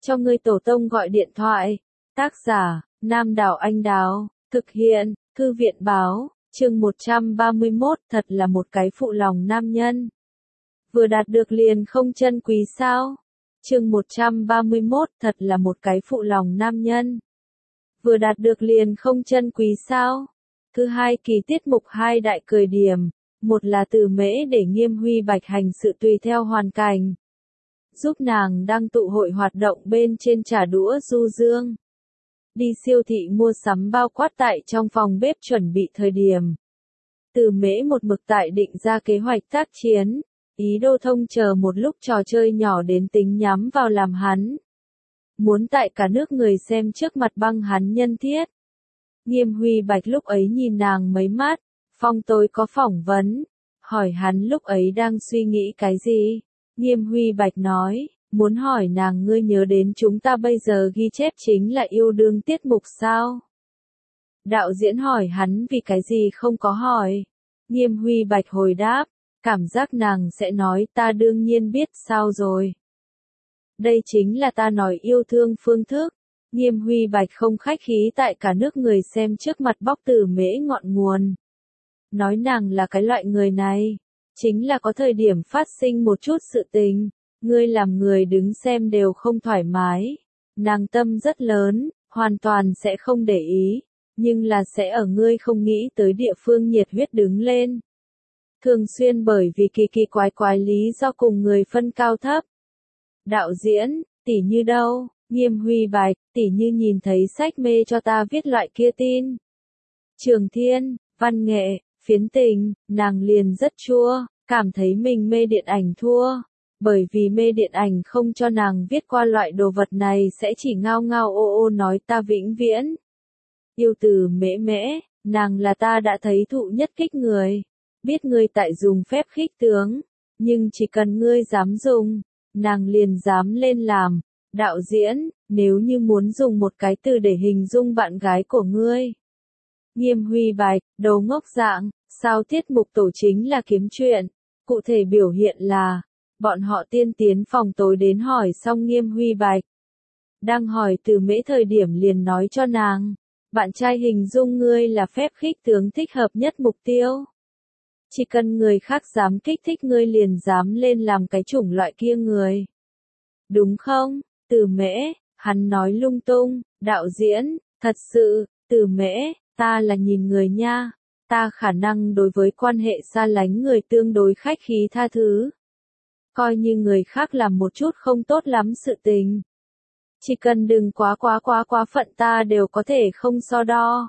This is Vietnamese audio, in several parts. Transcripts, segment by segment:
cho ngươi tổ tông gọi điện thoại. Tác giả, Nam Đảo Anh Đào, thực hiện, Thư viện Báo, chương 131, thật là một cái phụ lòng nam nhân. Vừa đạt được liền không trân quý sao? Chương 131, thật là một cái phụ lòng nam nhân. Vừa đạt được liền không trân quý sao? Thứ hai kỳ tiết mục hai đại cười điểm, một là Từ Mễ để Nghiêm Huy Bạch hành sự tùy theo hoàn cảnh, giúp nàng đang tụ hội hoạt động bên trên trả đũa du dương. Đi siêu thị mua sắm bao quát tại trong phòng bếp chuẩn bị thời điểm. Từ Mễ một mực tại định ra kế hoạch tác chiến, ý đồ thông chờ một lúc trò chơi nhỏ đến tính nhắm vào làm hắn. Muốn tại cả nước người xem trước mặt băng hắn nhân thiết. Nghiêm Huy Bạch lúc ấy nhìn nàng mấy mắt, Phong Tối có phỏng vấn, hỏi hắn lúc ấy đang suy nghĩ cái gì. Nghiêm Huy Bạch nói, muốn hỏi nàng ngươi nhớ đến chúng ta bây giờ ghi chép chính là yêu đương tiết mục sao? Đạo diễn hỏi hắn vì cái gì không có hỏi. Nghiêm Huy Bạch hồi đáp, cảm giác nàng sẽ nói ta đương nhiên biết sao rồi. Đây chính là ta nói yêu thương phương thức. Nghiêm Huy Bạch không khách khí tại cả nước người xem trước mặt bóc Từ Mễ ngọn nguồn. Nói nàng là cái loại người này, chính là có thời điểm phát sinh một chút sự tình, ngươi làm người đứng xem đều không thoải mái. Nàng tâm rất lớn, hoàn toàn sẽ không để ý, nhưng là sẽ ở ngươi không nghĩ tới địa phương nhiệt huyết đứng lên. Thường xuyên bởi vì kỳ kỳ quái quái lý do cùng người phân cao thấp. Đạo diễn, tỉ như đâu? Nghiêm Huy Bạch, tỉ như nhìn thấy sách mê cho ta viết loại kia tin. Trường Thiên, văn nghệ, phiến tình, nàng liền rất chua, cảm thấy mình mê điện ảnh thua. Bởi vì mê điện ảnh không cho nàng viết qua loại đồ vật này sẽ chỉ ngao ngao ô ô nói ta vĩnh viễn. Yêu Từ Mễ Mễ, nàng là ta đã thấy thụ nhất kích người. Biết ngươi tại dùng phép khích tướng, nhưng chỉ cần ngươi dám dùng, nàng liền dám lên làm. Đạo diễn, nếu như muốn dùng một cái từ để hình dung bạn gái của ngươi. Nghiêm Huy Bạch, đầu ngốc dạng, sao tiết mục tổ chính là kiếm chuyện. Cụ thể biểu hiện là, bọn họ tiên tiến phòng tối đến hỏi xong Nghiêm Huy Bạch. Đang hỏi Từ Mễ thời điểm liền nói cho nàng, bạn trai hình dung ngươi là phép khích tướng thích hợp nhất mục tiêu. Chỉ cần người khác dám kích thích ngươi liền dám lên làm cái chủng loại kia người. Đúng không? Từ Mễ, hắn nói lung tung, đạo diễn, thật sự, Từ Mễ, ta là nhìn người nha, ta khả năng đối với quan hệ xa lánh người tương đối khách khí tha thứ. Coi như người khác làm một chút không tốt lắm sự tình. Chỉ cần đừng quá phận ta đều có thể không so đo.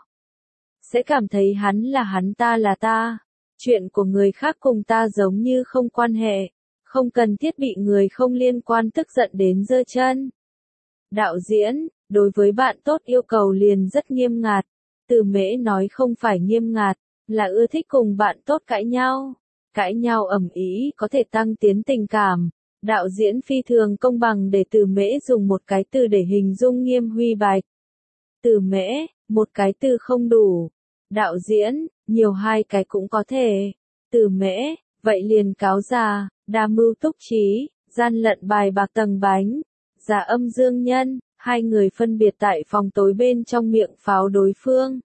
Sẽ cảm thấy hắn là hắn ta là ta. Chuyện của người khác cùng ta giống như không quan hệ. Không cần thiết bị người không liên quan tức giận đến giơ chân. Đạo diễn, đối với bạn tốt yêu cầu liền rất nghiêm ngặt. Từ Mễ nói không phải nghiêm ngặt, là ưa thích cùng bạn tốt cãi nhau. Cãi nhau ầm ĩ có thể tăng tiến tình cảm. Đạo diễn phi thường công bằng để Từ Mễ dùng một cái từ để hình dung Nghiêm Huy Bạch. Từ Mễ, một cái từ không đủ. Đạo diễn, nhiều hai cái cũng có thể. Từ Mễ, vậy liền cáo già, đa mưu túc trí, gian lận bài bạc tầng bánh. Giả âm dương nhân, hai người phân biệt tại phòng tối bên trong miệng pháo đối phương.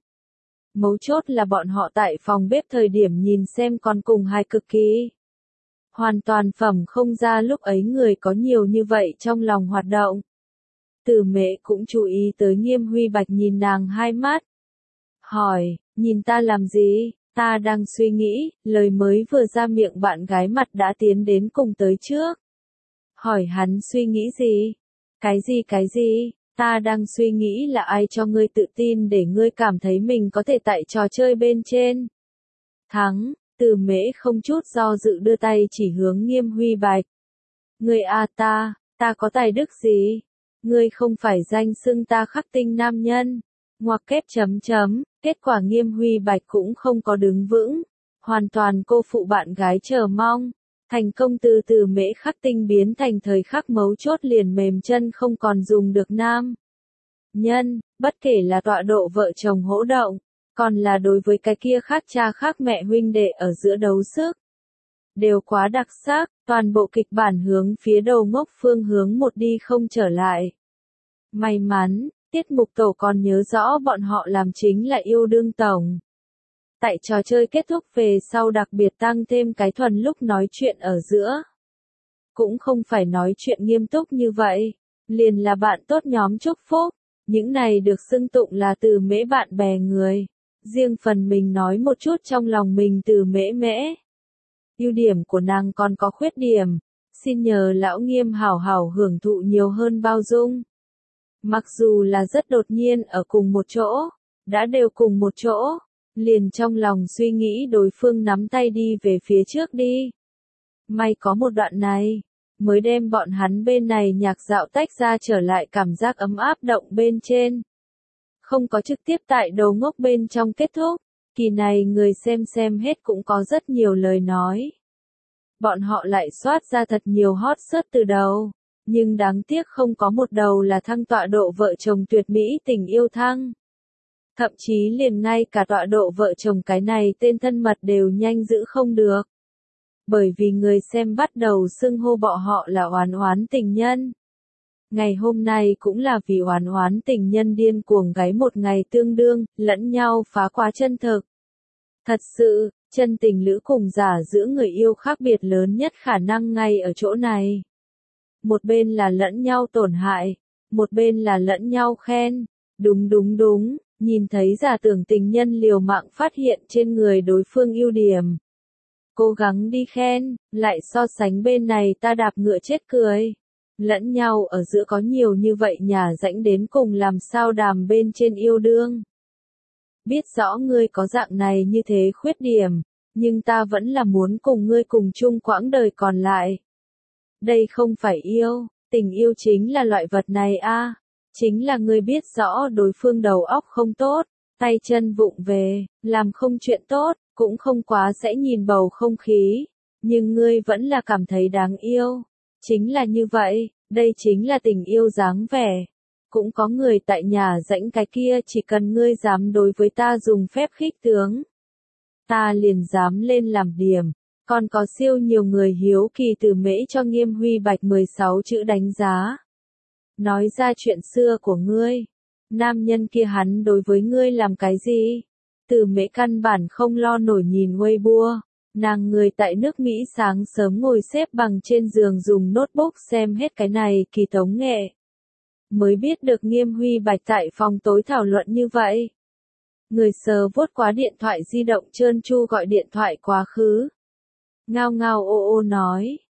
Mấu chốt là bọn họ tại phòng bếp thời điểm nhìn xem còn cùng hai cực kỳ. Hoàn toàn phẩm không ra lúc ấy người có nhiều như vậy trong lòng hoạt động. Từ Mễ cũng chú ý tới Nghiêm Huy Bạch nhìn nàng hai mắt. Hỏi, nhìn ta làm gì? Ta đang suy nghĩ, lời mới vừa ra miệng bạn gái mặt đã tiến đến cùng tới trước. Hỏi hắn suy nghĩ gì? Cái gì? Ta đang suy nghĩ là ai cho ngươi tự tin để ngươi cảm thấy mình có thể tại trò chơi bên trên. Thắng, Từ Mễ không chút do dự đưa tay chỉ hướng Nghiêm Huy Bạch. Ngươi à ta có tài đức gì? Ngươi không phải danh xưng ta khắc tinh nam nhân. Ngoặc kép chấm chấm, kết quả Nghiêm Huy Bạch cũng không có đứng vững. Hoàn toàn cô phụ bạn gái chờ mong. Thành công từ Mễ khắc tinh biến thành thời khắc mấu chốt liền mềm chân không còn dùng được nam nhân, bất kể là tọa độ vợ chồng hỗ động, còn là đối với cái kia khác cha khác mẹ huynh đệ ở giữa đấu sức. Đều quá đặc sắc, toàn bộ kịch bản hướng phía đầu ngốc phương hướng một đi không trở lại. May mắn, tiết mục tổ còn nhớ rõ bọn họ làm chính là yêu đương tổng. Tại trò chơi kết thúc về sau đặc biệt tăng thêm cái thuần lúc nói chuyện ở giữa. Cũng không phải nói chuyện nghiêm túc như vậy, liền là bạn tốt nhóm chúc phúc, những này được xưng tụng là từ mễ bạn bè người. Riêng phần mình nói một chút trong lòng mình từ mễ mễ. Ưu điểm của nàng còn có khuyết điểm, xin nhờ lão Nghiêm hảo hảo hưởng thụ nhiều hơn bao dung. Mặc dù là rất đột nhiên ở cùng một chỗ, đã đều cùng một chỗ, liền trong lòng suy nghĩ đối phương nắm tay đi về phía trước đi. May có một đoạn này, mới đem bọn hắn bên này nhạc dạo tách ra trở lại cảm giác ấm áp động bên trên. Không có trực tiếp tại đầu ngốc bên trong kết thúc, kỳ này người xem hết cũng có rất nhiều lời nói. Bọn họ lại soát ra thật nhiều hot search từ đầu, nhưng đáng tiếc không có một đầu là thăng tọa độ vợ chồng tuyệt mỹ tình yêu thăng. Thậm chí liền ngay cả tọa độ vợ chồng cái này tên thân mật đều nhanh giữ không được. Bởi vì người xem bắt đầu xưng hô bọn họ là oán oán tình nhân. Ngày hôm nay cũng là vì oán oán tình nhân điên cuồng gáy một ngày tương đương, lẫn nhau phá quá chân thực. Thật sự, chân tình lữ cùng giả giữa người yêu khác biệt lớn nhất khả năng ngay ở chỗ này. Một bên là lẫn nhau tổn hại, một bên là lẫn nhau khen. Đúng, nhìn thấy giả tưởng tình nhân liều mạng phát hiện trên người đối phương ưu điểm. Cố gắng đi khen, lại so sánh bên này ta đạp ngựa chết cười. Lẫn nhau ở giữa có nhiều như vậy nhà rãnh đến cùng làm sao đàm bên trên yêu đương. Biết rõ ngươi có dạng này như thế khuyết điểm, nhưng ta vẫn là muốn cùng ngươi cùng chung quãng đời còn lại. Đây không phải yêu, tình yêu chính là loại vật này a, chính là ngươi biết rõ đối phương đầu óc không tốt, tay chân vụng về, làm không chuyện tốt, cũng không quá sẽ nhìn bầu không khí, nhưng ngươi vẫn là cảm thấy đáng yêu. Chính là như vậy, đây chính là tình yêu dáng vẻ. Cũng có người tại nhà rãnh cái kia chỉ cần ngươi dám đối với ta dùng phép khích tướng. Ta liền dám lên làm điểm. Còn có siêu nhiều người hiếu kỳ từ mễ cho Nghiêm Huy Bạch 16 chữ đánh giá. Nói ra chuyện xưa của ngươi. Nam nhân kia hắn đối với ngươi làm cái gì? Từ mễ căn bản không lo nổi nhìn Weibo. Nàng người tại nước Mỹ sáng sớm ngồi xếp bằng trên giường dùng notebook xem hết cái này kỳ tống nghệ. Mới biết được Nghiêm Huy Bạch tại phòng tối thảo luận như vậy. Người sờ vuốt quá điện thoại di động trơn tru gọi điện thoại quá khứ. Ngao ngao ô ô nói.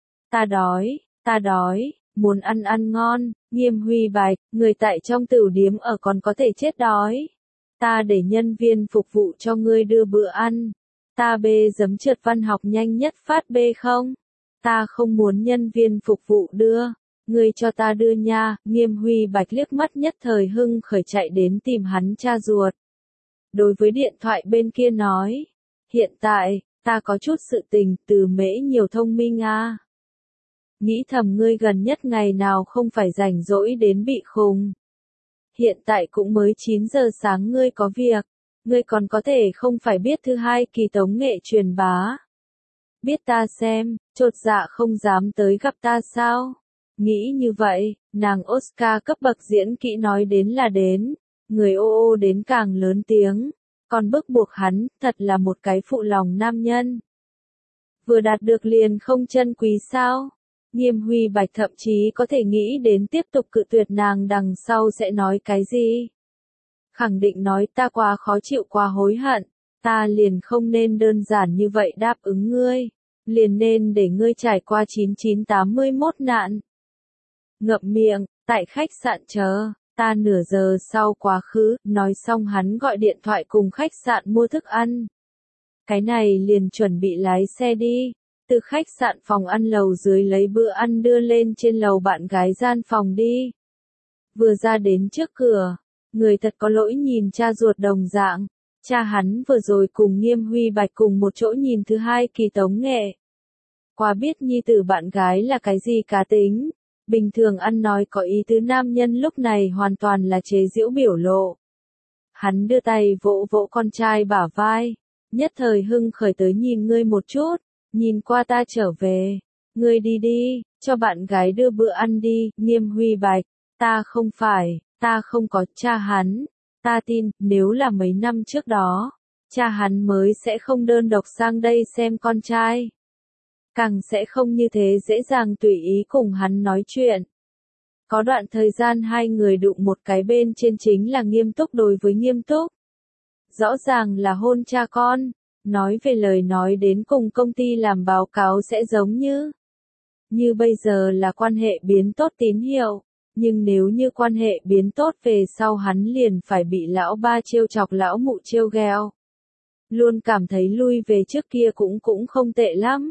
Ta đói, muốn ăn ngon. Nghiêm Huy Bạch, người tại trong tửu điếm ở còn có thể chết đói. Ta để nhân viên phục vụ cho ngươi đưa bữa ăn. Ta bê giấm trượt văn học nhanh nhất phát bê không? Ta không muốn nhân viên phục vụ đưa. Ngươi cho ta đưa nha. Nghiêm Huy Bạch liếc mắt nhất thời hưng khởi chạy đến tìm hắn cha ruột. Đối với điện thoại bên kia nói. Hiện tại, ta có chút sự tình, từ mễ nhiều thông minh a. Nghĩ thầm ngươi gần nhất ngày nào không phải rảnh rỗi đến bị khùng. Hiện tại cũng mới 9 giờ sáng ngươi có việc. Ngươi còn có thể không phải biết thứ hai kỳ tống nghệ truyền bá. Biết ta xem, chột dạ không dám tới gặp ta sao? Nghĩ như vậy, nàng Oscar cấp bậc diễn kỹ nói đến là đến. Người ô ô đến càng lớn tiếng. Còn bức buộc hắn, thật là một cái phụ lòng nam nhân. Vừa đạt được liền không chân quý sao? Nghiêm Huy Bạch thậm chí có thể nghĩ đến tiếp tục cự tuyệt nàng đằng sau sẽ nói cái gì. Khẳng định nói ta quá khó chịu quá hối hận, ta liền không nên đơn giản như vậy đáp ứng ngươi, liền nên để ngươi trải qua 9981 nạn. Ngậm miệng, tại khách sạn chờ, ta nửa giờ sau quá khứ, nói xong hắn gọi điện thoại cùng khách sạn mua thức ăn. Cái này liền chuẩn bị lái xe đi. Từ khách sạn phòng ăn lầu dưới lấy bữa ăn đưa lên trên lầu bạn gái gian phòng đi. Vừa ra đến trước cửa, người thật có lỗi nhìn cha ruột đồng dạng. Cha hắn vừa rồi cùng Nghiêm Huy Bạch cùng một chỗ nhìn thứ hai kỳ tống nghệ. Qua biết nhi tử bạn gái là cái gì cá tính. Bình thường ăn nói có ý tứ nam nhân lúc này hoàn toàn là chế giễu biểu lộ. Hắn đưa tay vỗ vỗ con trai bả vai. Nhất thời hưng khởi tới nhìn ngươi một chút. Nhìn qua ta trở về, ngươi đi đi, cho bạn gái đưa bữa ăn đi. Nghiêm Huy Bạch, ta không phải, Ta không có cha hắn. Ta tin, nếu là mấy năm trước đó, cha hắn mới sẽ không đơn độc sang đây xem con trai. Càng sẽ không như thế dễ dàng tùy ý cùng hắn nói chuyện. Có đoạn thời gian hai người đụng một cái bên trên chính là nghiêm túc đối với nghiêm túc. Rõ ràng là hôn cha con, nói về lời nói đến cùng công ty làm báo cáo sẽ giống như bây giờ là quan hệ biến tốt tín hiệu, nhưng nếu như quan hệ biến tốt về sau hắn liền phải bị lão ba trêu chọc lão mụ trêu ghẹo. Luôn cảm thấy lui về trước kia cũng không tệ lắm.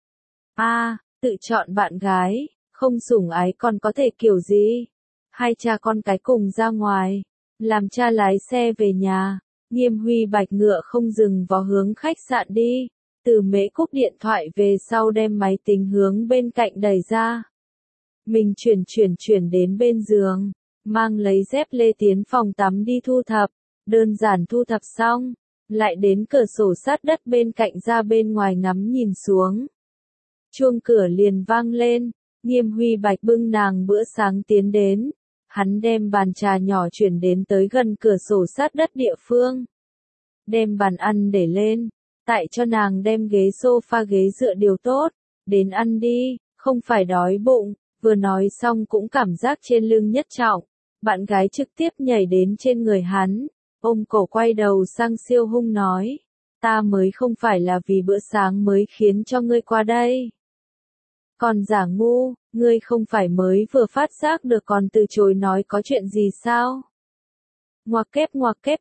Tự chọn bạn gái, không sủng ái còn có thể kiểu gì? Hai cha con cái cùng ra ngoài, làm cha lái xe về nhà, Nghiêm Huy Bạch ngựa không dừng vào hướng khách sạn đi. Từ Mễ cúp điện thoại về sau đem máy tính hướng bên cạnh đẩy ra. Mình chuyển đến bên giường, mang lấy dép lê tiến phòng tắm đi thu thập, đơn giản thu thập xong, lại đến cửa sổ sát đất bên cạnh ra bên ngoài ngắm nhìn xuống. Chuông cửa liền vang lên, Nghiêm Huy Bạch bưng nàng bữa sáng tiến đến, hắn đem bàn trà nhỏ chuyển đến tới gần cửa sổ sát đất địa phương. Đem bàn ăn để lên, tại cho nàng đem ghế sofa ghế dựa điều tốt, đến ăn đi, không phải đói bụng. Vừa nói xong cũng cảm giác trên lưng nhất trọng, bạn gái trực tiếp nhảy đến trên người hắn, ôm cổ quay đầu sang siêu hung nói, ta mới không phải là vì bữa sáng mới khiến cho ngươi qua đây. Còn giả ngu, ngươi không phải mới vừa phát giác được còn từ chối nói có chuyện gì sao? Ngoặc kép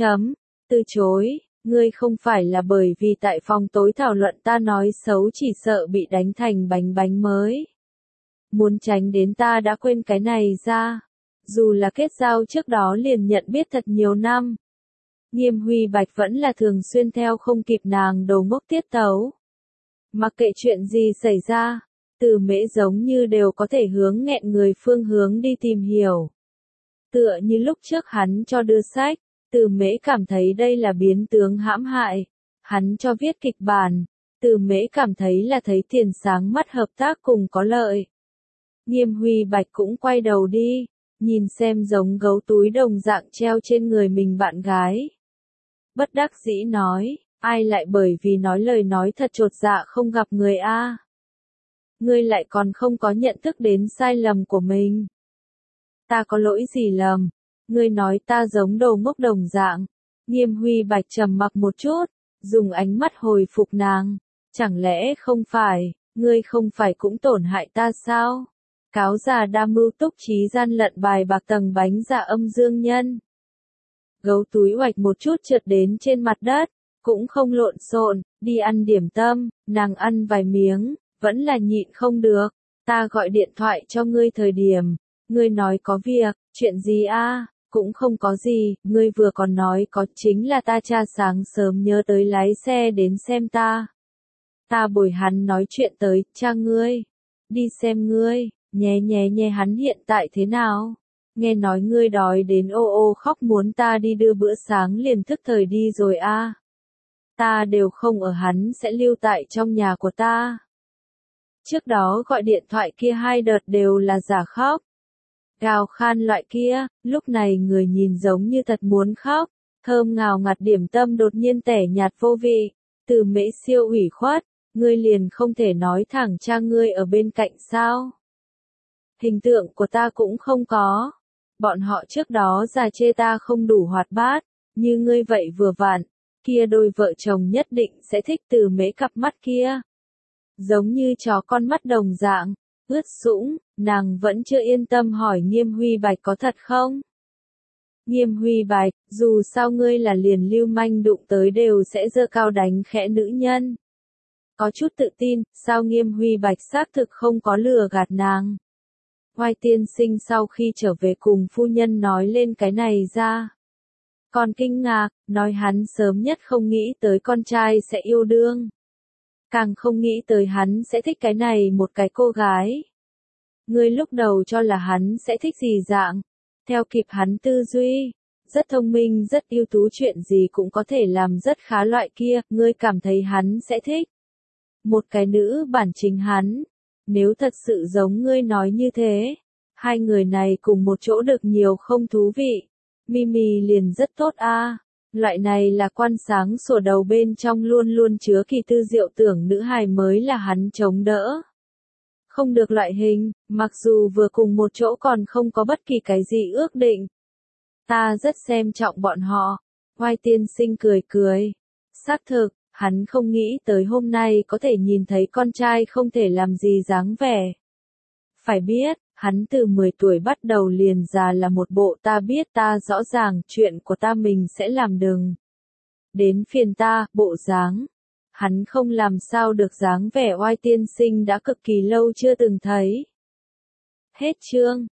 từ chối, ngươi không phải là bởi vì tại phòng tối thảo luận ta nói xấu chỉ sợ bị đánh thành bánh mới. Muốn tránh đến ta đã quên cái này ra. Dù là kết giao trước đó liền nhận biết thật nhiều năm. Nghiêm Huy Bạch vẫn là thường xuyên theo không kịp nàng đầu ngốc tiết tấu. Mặc kệ chuyện gì xảy ra, Từ Mễ giống như đều có thể hướng nghẹn người phương hướng đi tìm hiểu. Tựa như lúc trước hắn cho đưa sách, Từ Mễ cảm thấy đây là biến tướng hãm hại. Hắn cho viết kịch bản, Từ Mễ cảm thấy là thấy tiền sáng mắt hợp tác cùng có lợi. Nghiêm Huy Bạch cũng quay đầu đi, nhìn xem giống gấu túi đồng dạng treo trên người mình bạn gái. Bất đắc dĩ nói, ai lại bởi vì nói lời nói thật chột dạ không gặp người a? Ngươi lại còn không có nhận thức đến sai lầm của mình. Ta có lỗi gì lầm? Ngươi nói ta giống đầu ngốc đồng dạng. Nghiêm Huy Bạch trầm mặc một chút, dùng ánh mắt hồi phục nàng. Chẳng lẽ không phải, ngươi không phải cũng tổn hại ta sao? Cáo già đa mưu túc trí gian lận bài bạc tầng bánh dạ âm dương nhân. Gấu túi oạch một chút trượt đến trên mặt đất, cũng không lộn xộn, đi ăn điểm tâm, nàng ăn vài miếng, vẫn là nhịn không được. Ta gọi điện thoại cho ngươi thời điểm, ngươi nói có việc, chuyện gì a? Cũng không có gì, ngươi vừa còn nói có chính là ta cha sáng sớm nhớ tới lái xe đến xem ta. Ta bồi hắn nói chuyện tới, cha ngươi, đi xem ngươi. Nhé hắn hiện tại thế nào? Nghe nói ngươi đói đến ô ô khóc muốn ta đi đưa bữa sáng liền thức thời đi rồi a. Ta đều không ở hắn sẽ lưu tại trong nhà của ta. Trước đó gọi điện thoại kia hai đợt đều là giả khóc. Gào khan loại kia, lúc này người nhìn giống như thật muốn khóc. Thơm ngào ngạt điểm tâm đột nhiên tẻ nhạt vô vị. Từ Mễ siêu ủy khuất, ngươi liền không thể nói thẳng cha ngươi ở bên cạnh sao? Hình tượng của ta cũng không có. Bọn họ trước đó già chê ta không đủ hoạt bát, như ngươi vậy vừa vặn, kia đôi vợ chồng nhất định sẽ thích Từ Mễ cặp mắt kia. Giống như chó con mắt đồng dạng, ướt sũng, nàng vẫn chưa yên tâm hỏi Nghiêm Huy Bạch có thật không? Nghiêm Huy Bạch, dù sao ngươi là liền lưu manh đụng tới đều sẽ giơ cao đánh khẽ nữ nhân. Có chút tự tin, sao Nghiêm Huy Bạch xác thực không có lừa gạt nàng. Hoài tiên sinh sau khi trở về cùng phu nhân nói lên cái này ra. Còn kinh ngạc, nói hắn sớm nhất không nghĩ tới con trai sẽ yêu đương. Càng không nghĩ tới hắn sẽ thích cái này một cái cô gái. Ngươi lúc đầu cho là hắn sẽ thích gì dạng, theo kịp hắn tư duy, rất thông minh rất ưu tú chuyện gì cũng có thể làm rất khá loại kia, ngươi cảm thấy hắn sẽ thích. Một cái nữ bản chính hắn, nếu thật sự giống ngươi nói như thế, Hai người này cùng một chỗ được nhiều không thú vị. Mimi liền rất tốt a. Loại này là quan sáng sủa đầu bên trong luôn luôn chứa kỳ tư diệu tưởng nữ hài mới là hắn chống đỡ. Không được loại hình, mặc dù vừa cùng một chỗ còn không có bất kỳ cái gì ước định. Ta rất xem trọng bọn họ. Oai tiên sinh cười cười. Xác thực, hắn không nghĩ tới hôm nay có thể nhìn thấy con trai không thể làm gì dáng vẻ. Phải biết, hắn từ 10 tuổi bắt đầu liền già là một bộ ta biết ta rõ ràng chuyện của ta mình sẽ làm đừng. Đến phiền ta, bộ dáng. Hắn không làm sao được dáng vẻ oai tiên sinh đã cực kỳ lâu chưa từng thấy. Hết chương.